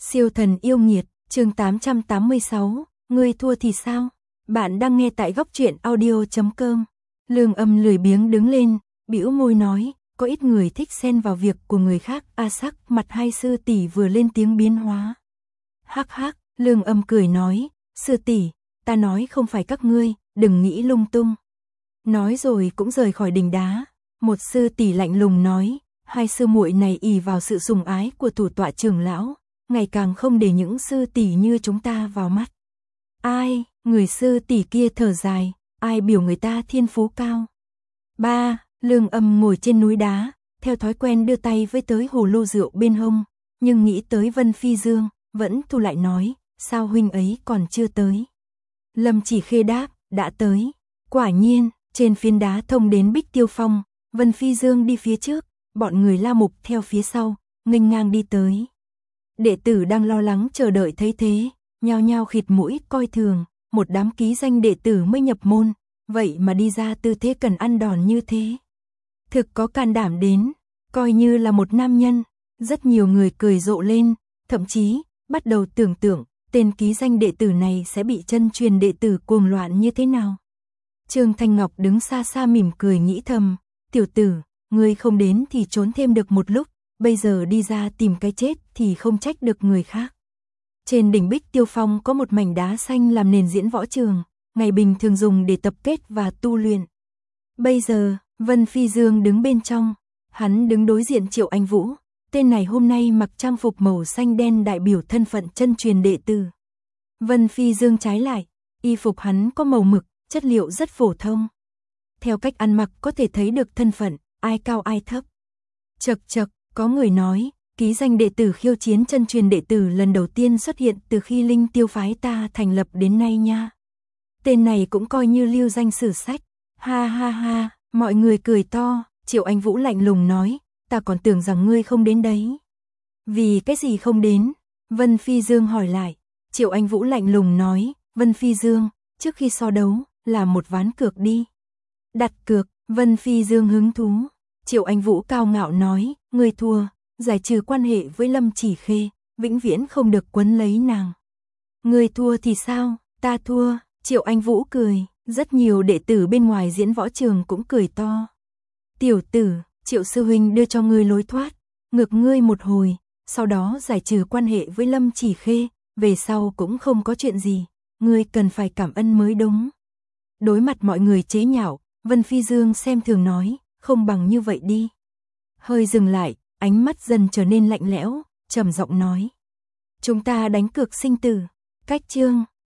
Siêu thần yêu nghiệt, chương 886, ngươi thua thì sao? Bạn đang nghe tại góc truyện audio.com. Lương Âm lười biếng đứng lên, bĩu môi nói, có ít người thích xen vào việc của người khác. A Sắc, mặt hai sư tỷ vừa lên tiếng biến hóa. Hắc hắc, Lương Âm cười nói, sư tỷ, ta nói không phải các ngươi, đừng nghĩ lung tung. Nói rồi cũng rời khỏi đình đá. Một sư tỷ lạnh lùng nói, hai sư muội này ỷ vào sự sủng ái của thủ tọa trưởng lão, ngày càng không để những sư tỷ như chúng ta vào mắt. Ai, người sư tỷ kia thở dài, ai biểu người ta thiên phú cao. Ba, Lương Âm ngồi trên núi đá, theo thói quen đưa tay với tới hồ lô rượu bên hông, nhưng nghĩ tới Vân Phi Dương, vẫn thu lại nói, sao huynh ấy còn chưa tới. Lâm Chỉ Khê đáp, đã tới. Quả nhiên, trên phiến đá thông đến Bích Tiêu Phong, Vân Phi Dương đi phía trước, bọn người La Mục theo phía sau, nghênh ngang đi tới. Đệ tử đang lo lắng chờ đợi thấy thế, nhao nhao khịt mũi coi thường, một đám ký danh đệ tử mới nhập môn, vậy mà đi ra tư thế cần ăn đòn như thế. Thực có can đảm đến, coi như là một nam nhân, rất nhiều người cười rộ lên, thậm chí, bắt đầu tưởng tượng, tên ký danh đệ tử này sẽ bị chân truyền đệ tử cuồng loạn như thế nào. Trương Thanh Ngọc đứng xa xa mỉm cười nghĩ thầm, tiểu tử, ngươi không đến thì trốn thêm được một lúc, bây giờ đi ra tìm cái chết thì không trách được người khác. Trên đỉnh Bích Tiêu Phong có một mảnh đá xanh làm nền diễn võ trường, ngày bình thường dùng để tập kết và tu luyện. Bây giờ, Vân Phi Dương đứng bên trong, hắn đứng đối diện Triệu Anh Vũ, tên này hôm nay mặc trang phục màu xanh đen đại biểu thân phận chân truyền đệ tử. Vân Phi Dương trái lại, y phục hắn có màu mực, chất liệu rất phổ thông. Theo cách ăn mặc có thể thấy được thân phận, ai cao ai thấp. Chậc chậc, có người nói, ký danh đệ tử khiêu chiến chân truyền đệ tử lần đầu tiên xuất hiện từ khi Linh Tiêu phái ta thành lập đến nay nha. Tên này cũng coi như lưu danh sử sách. Ha ha ha, mọi người cười to. Triệu Anh Vũ lạnh lùng nói, ta còn tưởng rằng ngươi không đến đấy. Vì cái gì không đến? Vân Phi Dương hỏi lại. Triệu Anh Vũ lạnh lùng nói, Vân Phi Dương, trước khi so đấu, làm một ván cược đi. Đặt cược, Vân Phi Dương hứng thú. Triệu Anh Vũ cao ngạo nói, ngươi thua, giải trừ quan hệ với Lâm Chỉ Khê, vĩnh viễn không được quấn lấy nàng. Ngươi thua thì sao, ta thua. Triệu Anh Vũ cười, rất nhiều đệ tử bên ngoài diễn võ trường cũng cười to. Tiểu tử, Triệu sư huynh đưa cho ngươi lối thoát, ngược ngươi một hồi, sau đó giải trừ quan hệ với Lâm Chỉ Khê, về sau cũng không có chuyện gì, ngươi cần phải cảm ơn mới đúng. Đối mặt mọi người chế nhạo, Vân Phi Dương xem thường nói, không bằng như vậy đi. Hơi dừng lại, ánh mắt dần trở nên lạnh lẽo, trầm giọng nói. Chúng ta đánh cược sinh tử, cách chương.